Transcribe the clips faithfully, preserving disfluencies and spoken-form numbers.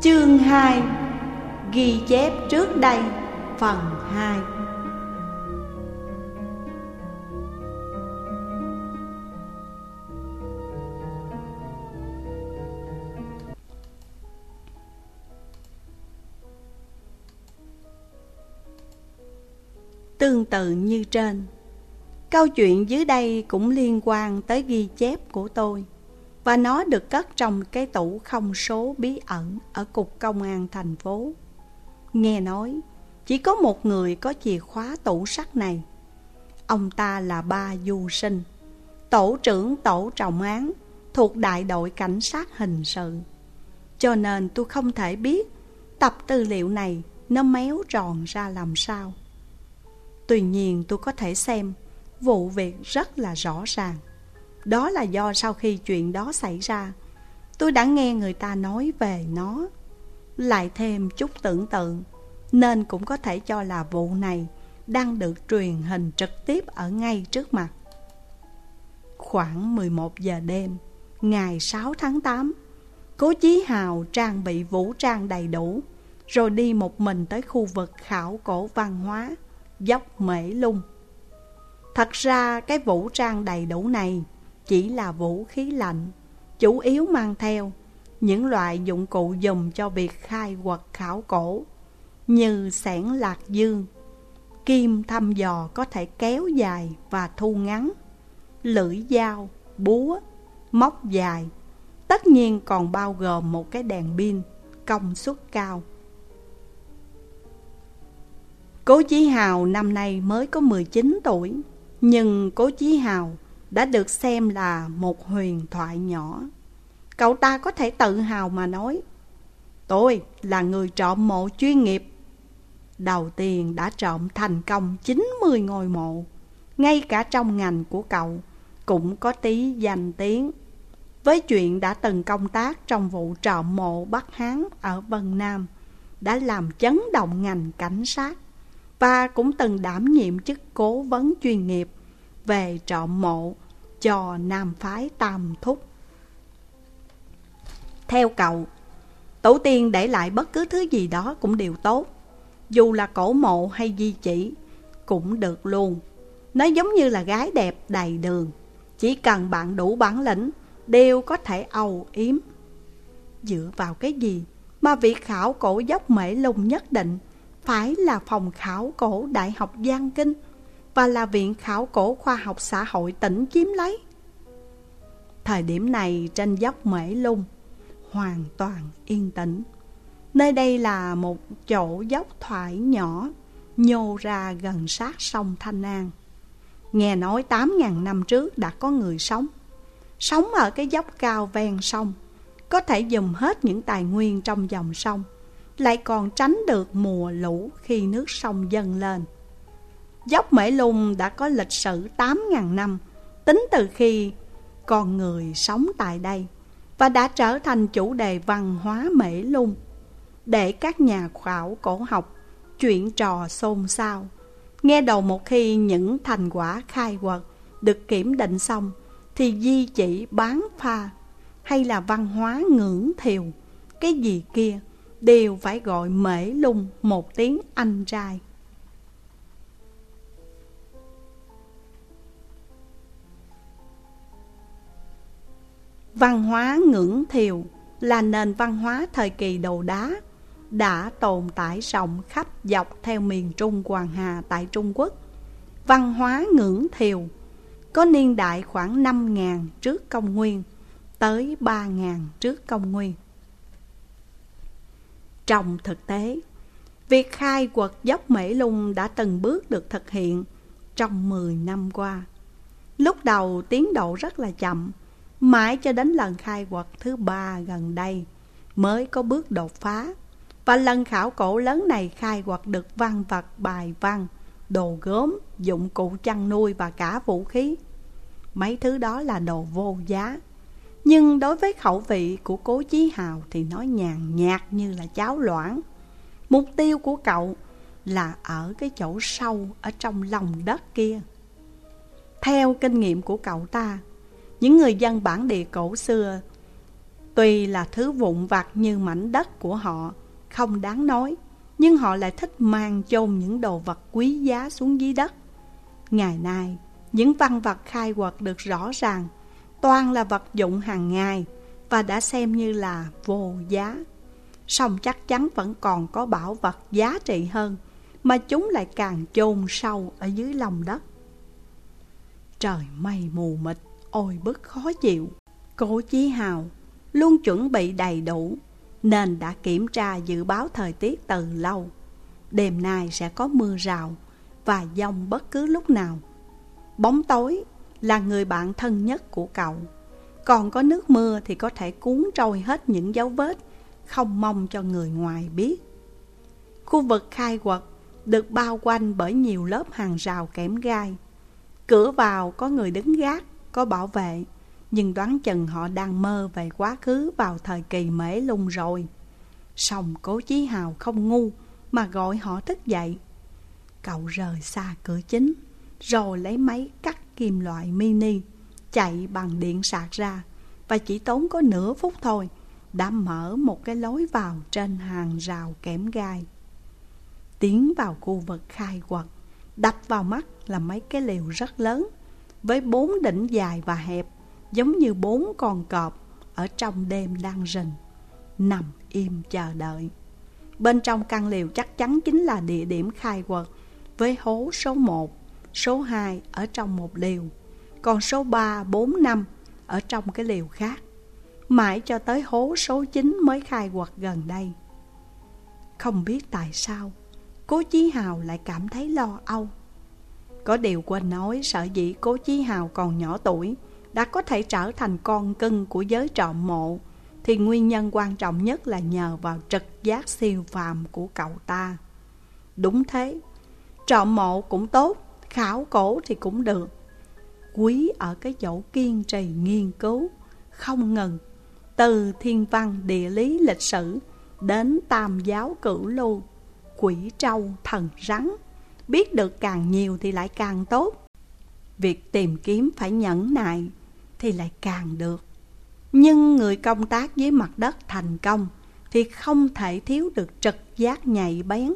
Chương hai. Ghi chép trước đây phần hai. Tương tự như trên, câu chuyện dưới đây cũng liên quan tới ghi chép của tôi, và nó được cất trong cái tủ không số bí ẩn ở Cục Công an thành phố. Nghe nói chỉ có một người có chìa khóa tủ sắt này. Ông ta là ba Du Sinh, tổ trưởng tổ trọng án thuộc đại đội cảnh sát hình sự. Cho nên tôi không thể biết tập tư liệu này nó méo tròn ra làm sao. Tuy nhiên tôi có thể xem vụ việc rất là rõ ràng. Đó là do sau khi chuyện đó xảy ra, tôi đã nghe người ta nói về nó, lại thêm chút tưởng tượng, nên cũng có thể cho là vụ này đang được truyền hình trực tiếp ở ngay trước mặt. Khoảng mười một giờ đêm, ngày sáu tháng tám, Cố Chí Hào trang bị vũ trang đầy đủ, rồi đi một mình tới khu vực khảo cổ văn hóa dốc Mễ Lung. Thật ra cái vũ trang đầy đủ này chỉ là vũ khí lạnh, chủ yếu mang theo những loại dụng cụ dùng cho việc khai quật khảo cổ như xẻn lạc dương, kim thăm dò có thể kéo dài và thu ngắn, lưỡi dao, búa, móc dài. Tất nhiên còn bao gồm một cái đèn pin công suất cao. Cố Chí Hào năm nay mới có mười chín tuổi, nhưng Cố Chí Hào đã được xem là một huyền thoại nhỏ. Cậu ta có thể tự hào mà nói: tôi là người trộm mộ chuyên nghiệp. Đầu tiên đã trộm thành công chín mươi ngôi mộ. Ngay cả trong ngành của cậu cũng có tí danh tiếng, với chuyện đã từng công tác trong vụ trộm mộ Bắc Hán ở Vân Nam, đã làm chấn động ngành cảnh sát, và cũng từng đảm nhiệm chức cố vấn chuyên nghiệp về trộm mộ cho Nam phái Tam Thúc. Theo cậu, tổ tiên để lại bất cứ thứ gì đó cũng đều tốt, dù là cổ mộ hay di chỉ cũng được luôn. Nó giống như là gái đẹp đầy đường, chỉ cần bạn đủ bản lĩnh đều có thể âu yếm. Dựa vào cái gì mà việc khảo cổ dốc Mễ Lung nhất định phải là phòng khảo cổ Đại học Giang Kinh và là Viện Khảo cổ Khoa học Xã hội tỉnh chiếm lấy? Thời điểm này trên dốc Mễ Lung hoàn toàn yên tĩnh. Nơi đây là một chỗ dốc thoải nhỏ nhô ra gần sát sông Thanh An. Nghe nói tám ngàn năm trước đã có người sống Sống ở cái dốc cao ven sông, có thể dùng hết những tài nguyên trong dòng sông, lại còn tránh được mùa lũ khi nước sông dâng lên. Dốc Mễ Lung đã có lịch sử tám ngàn năm, tính từ khi con người sống tại đây, và đã trở thành chủ đề văn hóa Mễ Lung, để các nhà khảo cổ học chuyện trò xôn xao. Nghe đầu một khi những thành quả khai quật được kiểm định xong, thì di chỉ bán pha hay là văn hóa ngưỡng thiều, cái gì kia đều phải gọi Mễ Lung một tiếng Anh trai. Văn hóa ngưỡng thiều là nền văn hóa thời kỳ đồ đá, đã tồn tại rộng khắp dọc theo miền Trung Hoàng Hà tại Trung Quốc. Văn hóa ngưỡng thiều có niên đại khoảng năm nghìn trước công nguyên tới ba nghìn trước công nguyên. Trong thực tế, việc khai quật dốc Mễ Lung đã từng bước được thực hiện trong mười năm qua. Lúc đầu tiến độ rất là chậm, mãi cho đến lần khai quật thứ ba gần đây mới có bước đột phá. Và lần khảo cổ lớn này khai quật được văn vật, bài văn, đồ gốm, dụng cụ chăn nuôi và cả vũ khí. Mấy thứ đó là đồ vô giá, nhưng đối với khẩu vị của Cố Chí Hào thì nó nhàn nhạt như là cháo loãng. Mục tiêu của cậu là ở cái chỗ sâu ở trong lòng đất kia. Theo kinh nghiệm của cậu ta, những người dân bản địa cổ xưa Tuy là thứ vụn vặt như mảnh đất của họ, không đáng nói, nhưng họ lại thích mang chôn những đồ vật quý giá xuống dưới đất. Ngày nay, những văn vật khai quật được rõ ràng toàn là vật dụng hàng ngày và đã xem như là vô giá. Song chắc chắn vẫn còn có bảo vật giá trị hơn, mà chúng lại càng chôn sâu ở dưới lòng đất. Trời mây mù mịt, ôi bức khó chịu. Cố Chí Hào luôn chuẩn bị đầy đủ, nên đã kiểm tra dự báo thời tiết từ lâu. Đêm nay sẽ có mưa rào và dông bất cứ lúc nào. Bóng tối là người bạn thân nhất của cậu. Còn có nước mưa thì có thể cuốn trôi hết những dấu vết, không mong cho người ngoài biết. Khu vực khai quật được bao quanh bởi nhiều lớp hàng rào kẽm gai. Cửa vào có người đứng gác, có bảo vệ, nhưng đoán chừng họ đang mơ về quá khứ vào thời kỳ Mễ Lung rồi. Song Cố Chí Hào không ngu mà gọi họ thức dậy. Cậu rời xa cửa chính, rồi lấy máy cắt kim loại mini, chạy bằng điện sạc ra, và chỉ tốn có nửa phút thôi đã mở một cái lối vào trên hàng rào kẽm gai. Tiến vào khu vực khai quật, đập vào mắt là mấy cái lều rất lớn, với bốn đỉnh dài và hẹp, giống như bốn con cọp ở trong đêm đang rình, nằm im chờ đợi. Bên trong căn lều chắc chắn chính là địa điểm khai quật, với hố số một, số hai ở trong một lều, còn số ba, bốn, năm ở trong cái lều khác. Mãi cho tới hố số chín mới khai quật gần đây. Không biết tại sao Cố Chí Hào lại cảm thấy lo âu. Có điều quên nói, sở dĩ Cố Chí Hào còn nhỏ tuổi đã có thể trở thành con cưng của giới trộm mộ, thì nguyên nhân quan trọng nhất là nhờ vào trực giác siêu phàm của cậu ta. Đúng thế, trộm mộ cũng tốt, khảo cổ thì cũng được. Quý ở cái chỗ kiên trì nghiên cứu không ngừng, từ thiên văn, địa lý, lịch sử đến tam giáo cửu lưu, quỷ trâu, thần rắn. Biết được càng nhiều thì lại càng tốt. Việc tìm kiếm phải nhẫn nại thì lại càng được. Nhưng người công tác dưới mặt đất thành công thì không thể thiếu được trực giác nhạy bén.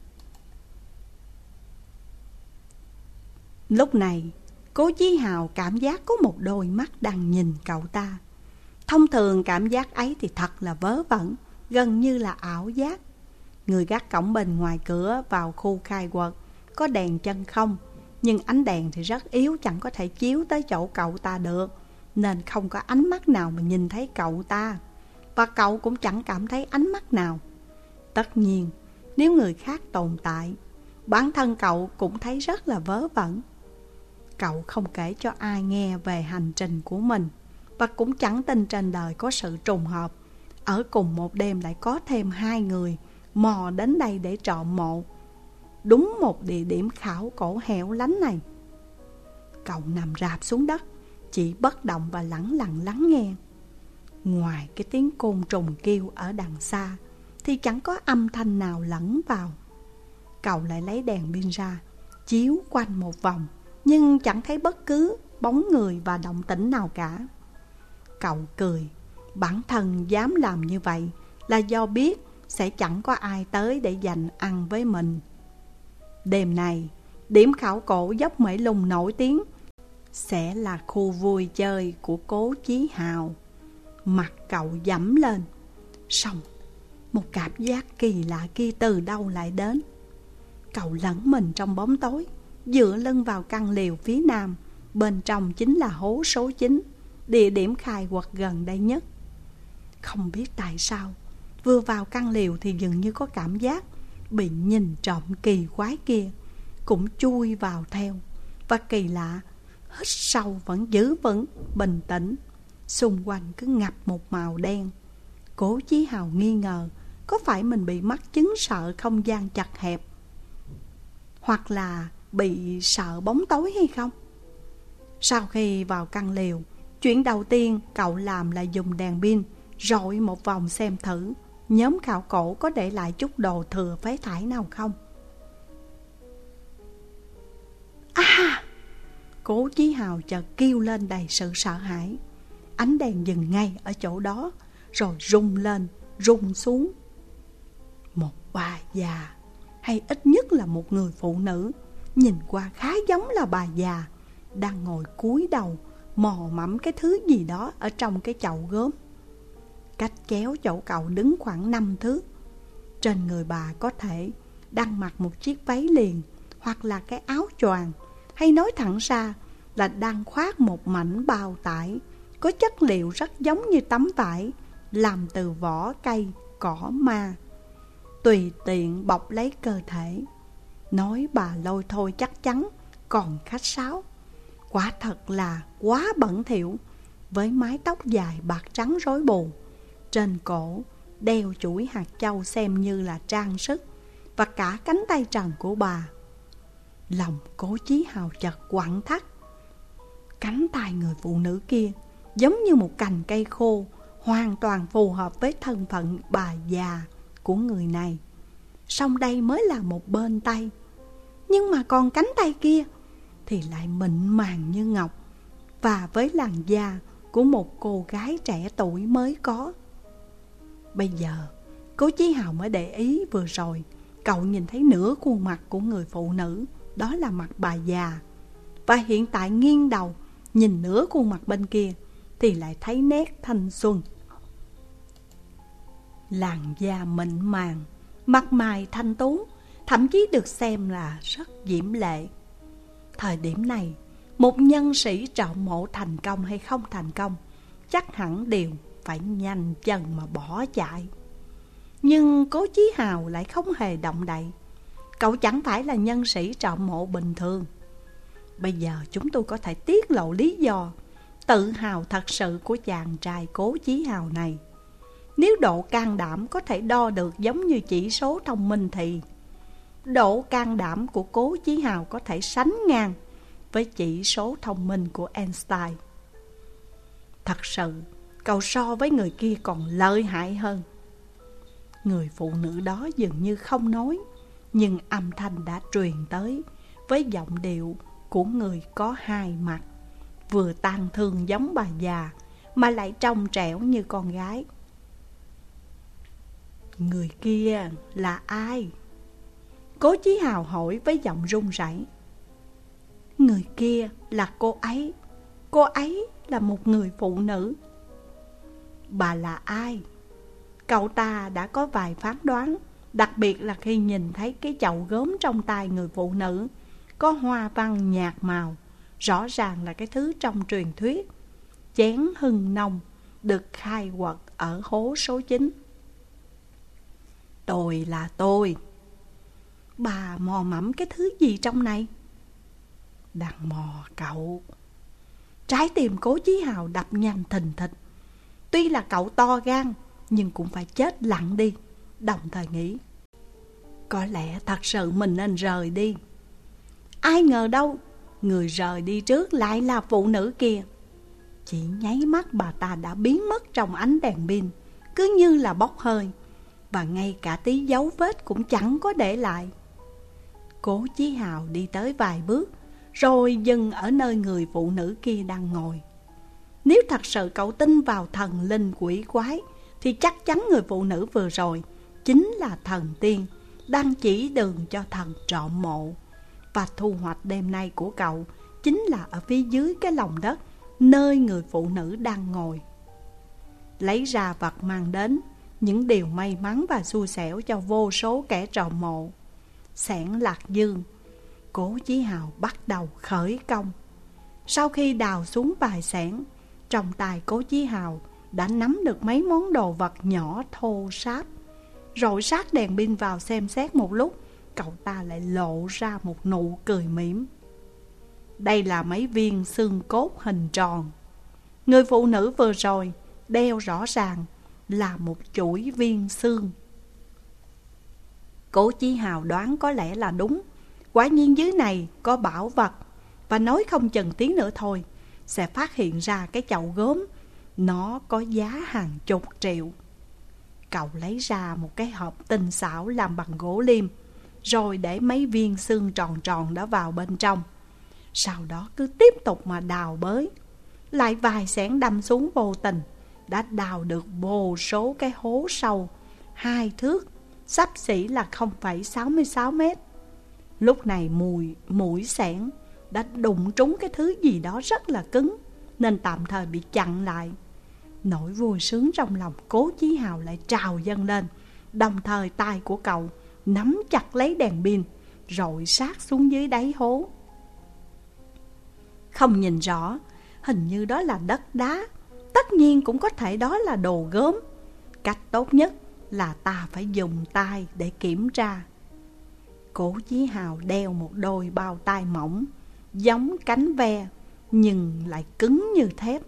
Lúc này, Cố Chí Hào cảm giác có một đôi mắt đang nhìn cậu ta. Thông thường cảm giác ấy thì thật là vớ vẩn, gần như là ảo giác. Người gác cổng bên ngoài cửa vào khu khai quật có đèn chân không, nhưng ánh đèn thì rất yếu, chẳng có thể chiếu tới chỗ cậu ta được, nên không có ánh mắt nào mà nhìn thấy cậu ta, và cậu cũng chẳng cảm thấy ánh mắt nào. Tất nhiên, nếu người khác tồn tại, bản thân cậu cũng thấy rất là vớ vẩn. Cậu không kể cho ai nghe về hành trình của mình, và cũng chẳng tin trên đời có sự trùng hợp, ở cùng một đêm lại có thêm hai người mò đến đây để trộm mộ, đúng một địa điểm khảo cổ hẻo lánh này. Cậu nằm rạp xuống đất, chỉ bất động và lẳng lặng lắng nghe. Ngoài cái tiếng côn trùng kêu ở đằng xa thì chẳng có âm thanh nào lẫn vào. Cậu lại lấy đèn pin ra, chiếu quanh một vòng, nhưng chẳng thấy bất cứ bóng người và động tĩnh nào cả. Cậu cười, bản thân dám làm như vậy là do biết sẽ chẳng có ai tới để giành ăn với mình. Đêm này, điểm khảo cổ dốc Mễ Lung nổi tiếng sẽ là khu vui chơi của Cố Chí Hào. Mặt cậu dẫm lên, xong một cảm giác kỳ lạ kia từ đâu lại đến. Cậu lẫn mình trong bóng tối, dựa lưng vào căn lều phía nam. Bên trong chính là hố số chín, địa điểm khai quật gần đây nhất. Không biết tại sao, vừa vào căn lều thì dường như có cảm giác bị nhìn trộm kỳ quái kia cũng chui vào theo. Và kỳ lạ, hít sâu vẫn giữ vững bình tĩnh. Xung quanh cứ ngập một màu đen. Cố Chí Hào nghi ngờ có phải mình bị mắc chứng sợ không gian chật hẹp, hoặc là bị sợ bóng tối hay không. Sau khi vào căn lều, chuyện đầu tiên cậu làm là dùng đèn pin rọi một vòng xem thử nhóm khảo cổ có để lại chút đồ thừa phế thải nào không. À! Cố Chí Hào chợt kêu lên đầy sự sợ hãi. Ánh đèn dừng ngay ở chỗ đó, rồi rung lên, rung xuống. Một bà già, hay ít nhất là một người phụ nữ, nhìn qua khá giống là bà già, đang ngồi cúi đầu mò mẫm cái thứ gì đó ở trong cái chậu gốm. Cách kéo chỗ cậu đứng khoảng năm thước. Trên người bà có thể đang mặc một chiếc váy liền, hoặc là cái áo choàng, hay nói thẳng ra là đang khoác một mảnh bao tải có chất liệu rất giống như tấm vải, làm từ vỏ cây, cỏ ma, tùy tiện bọc lấy cơ thể. Nói bà lôi thôi chắc chắn còn khách sáo. Quả thật là quá bẩn thỉu, với mái tóc dài bạc trắng rối bù, trên cổ đeo chuỗi hạt châu xem như là trang sức, và cả cánh tay trần của bà. Lòng Cố Chí Hào chợt quặn thắt. Cánh tay người phụ nữ kia giống như một cành cây khô, hoàn toàn phù hợp với thân phận bà già của người này. Song đây mới là một bên tay, nhưng mà còn cánh tay kia thì lại mịn màng như ngọc, và với làn da của một cô gái trẻ tuổi mới có. Bây giờ Cố Chí Hào mới để ý, vừa rồi cậu nhìn thấy nửa khuôn mặt của người phụ nữ, đó là mặt bà già, và hiện tại nghiêng đầu nhìn nửa khuôn mặt bên kia thì lại thấy nét thanh xuân. Làn da mịn màng, mặt mày thanh tú, thậm chí được xem là rất diễm lệ. Thời điểm này, một nhân sĩ trộm mộ thành công hay không thành công, chắc hẳn đều phải nhanh chân mà bỏ chạy. Nhưng Cố Chí Hào lại không hề động đậy. Cậu chẳng phải là nhân sĩ trộm mộ bình thường. Bây giờ chúng tôi có thể tiết lộ lý do tự hào thật sự của chàng trai Cố Chí Hào này. Nếu độ can đảm có thể đo được giống như chỉ số thông minh thì độ can đảm của Cố Chí Hào có thể sánh ngang với chỉ số thông minh của Einstein. Thật sự, cậu so với người kia còn lợi hại hơn. Người phụ nữ đó dường như không nói, nhưng âm thanh đã truyền tới với giọng điệu của người có hai mặt, vừa tang thương giống bà già mà lại trong trẻo như con gái. Người kia là ai? Cố Chí Hào hỏi với giọng run rẩy. Người kia là cô ấy. Cô ấy là một người phụ nữ. Bà là ai? Cậu ta đã có vài phán đoán, đặc biệt là khi nhìn thấy cái chậu gốm trong tay người phụ nữ có hoa văn nhạt màu, rõ ràng là cái thứ trong truyền thuyết chén hưng nông được khai quật ở hố số chín. Tôi là tôi. Bà mò mẫm cái thứ gì trong này? Đang mò cậu. Trái tim Cố Chí Hào đập nhanh thình thịch. Tuy là cậu to gan, nhưng cũng phải chết lặng đi. Đồng thời nghĩ, có lẽ thật sự mình nên rời đi. Ai ngờ đâu, người rời đi trước lại là phụ nữ kia. Chỉ nháy mắt bà ta đã biến mất trong ánh đèn pin, cứ như là bốc hơi, và ngay cả tí dấu vết cũng chẳng có để lại. Cố Chí Hào đi tới vài bước, rồi dừng ở nơi người phụ nữ kia đang ngồi. Nếu thật sự cậu tin vào thần linh quỷ quái, thì chắc chắn người phụ nữ vừa rồi chính là thần tiên đang chỉ đường cho thần trộm mộ. Và thu hoạch đêm nay của cậu chính là ở phía dưới cái lòng đất nơi người phụ nữ đang ngồi. Lấy ra vật mang đến những điều may mắn và xui xẻo cho vô số kẻ trộm mộ. Xẻng Lạc Dương, Cố Chí Hào bắt đầu khởi công. Sau khi đào xuống vài xẻng, trong tay Cố Chí Hào đã nắm được mấy món đồ vật nhỏ thô ráp. Rồi sát đèn pin vào xem xét một lúc, cậu ta lại lộ ra một nụ cười mỉm. Đây là mấy viên xương cốt hình tròn. Người phụ nữ vừa rồi đeo rõ ràng là một chuỗi viên xương. Cố Chí Hào đoán có lẽ là đúng. Quả nhiên dưới này có bảo vật, và nói không chừng tiếng nữa thôi sẽ phát hiện ra cái chậu gốm. Nó có giá hàng chục triệu. Cậu lấy ra một cái hộp tinh xảo làm bằng gỗ liêm, rồi để mấy viên xương tròn tròn đó vào bên trong. Sau đó cứ tiếp tục mà đào bới. Lại vài xẻng đâm xuống vô tình, đã đào được vô số cái hố sâu hai thước, xấp xỉ là không phẩy sáu mươi sáu mét. Lúc này mùi mũi xẻng đã đụng trúng cái thứ gì đó rất là cứng, nên tạm thời bị chặn lại. Nỗi vui sướng trong lòng Cố Chí Hào lại trào dâng lên, đồng thời tay của cậu nắm chặt lấy đèn pin, rọi sát xuống dưới đáy hố. Không nhìn rõ, hình như đó là đất đá, tất nhiên cũng có thể đó là đồ gốm. Cách tốt nhất là ta phải dùng tay để kiểm tra. Cố Chí Hào đeo một đôi bao tay mỏng, giống cánh ve, nhưng lại cứng như thép.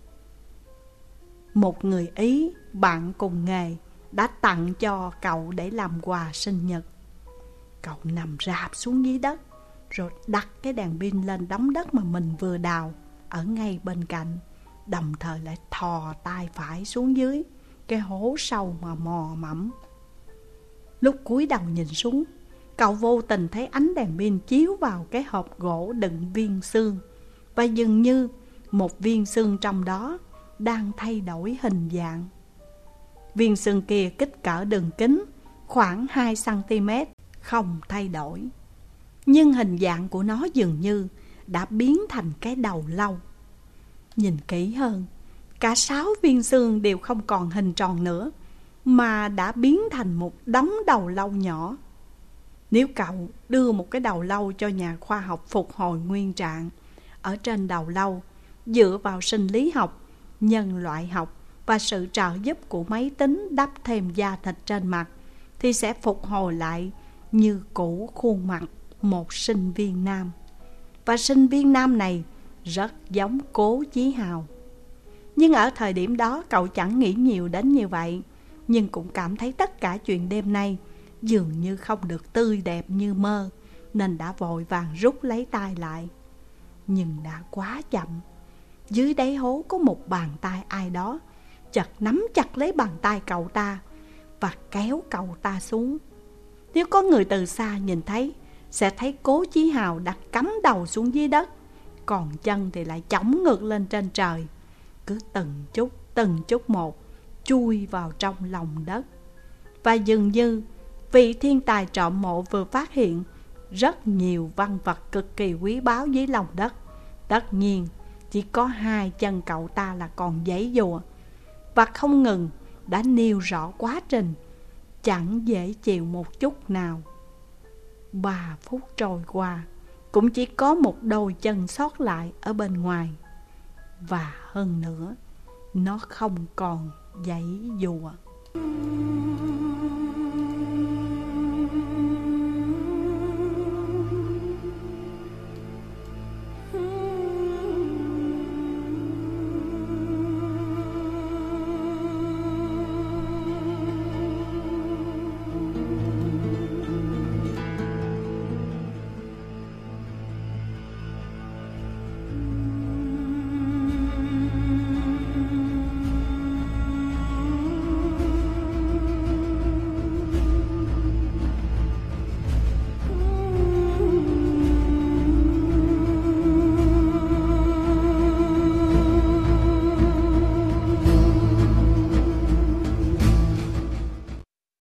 Một người Ý, bạn cùng nghề, đã tặng cho cậu để làm quà sinh nhật. Cậu nằm rạp xuống dưới đất, rồi đặt cái đèn pin lên đống đất mà mình vừa đào ở ngay bên cạnh, đồng thời lại thò tay phải xuống dưới cái hố sâu mà mò mẫm. Lúc cúi đầu nhìn xuống, cậu vô tình thấy ánh đèn pin chiếu vào cái hộp gỗ đựng viên xương, và dường như một viên xương trong đó đang thay đổi hình dạng. Viên xương kia kích cỡ đường kính khoảng hai xăng-ti-mét, không thay đổi, nhưng hình dạng của nó dường như đã biến thành cái đầu lâu. Nhìn kỹ hơn, cả sáu viên xương đều không còn hình tròn nữa, mà đã biến thành một đống đầu lâu nhỏ. Nếu cậu đưa một cái đầu lâu cho nhà khoa học phục hồi nguyên trạng, ở trên đầu lâu, dựa vào sinh lý học, nhân loại học và sự trợ giúp của máy tính đắp thêm da thịt trên mặt, thì sẽ phục hồi lại như cũ khuôn mặt một sinh viên nam. Và sinh viên nam này rất giống Cố Chí Hào. Nhưng ở thời điểm đó cậu chẳng nghĩ nhiều đến như vậy, nhưng cũng cảm thấy tất cả chuyện đêm nay dường như không được tươi đẹp như mơ, nên đã vội vàng rút lấy tay lại. Nhưng đã quá chậm. Dưới đáy hố có một bàn tay ai đó chợt nắm chặt lấy bàn tay cậu ta và kéo cậu ta xuống. Nếu có người từ xa nhìn thấy, sẽ thấy Cố Chí Hào đặt cắm đầu xuống dưới đất, còn chân thì lại chổng ngược lên trên trời, cứ từng chút từng chút một chui vào trong lòng đất. Và dường như vị thiên tài trộm mộ vừa phát hiện rất nhiều văn vật cực kỳ quý báu dưới lòng đất. Tất nhiên chỉ có hai chân cậu ta là còn giãy giụa, và không ngừng đã nêu rõ quá trình chẳng dễ chịu một chút nào. Ba phút trôi qua, cũng chỉ có một đôi chân sót lại ở bên ngoài, và hơn nữa, nó không còn giãy giụa.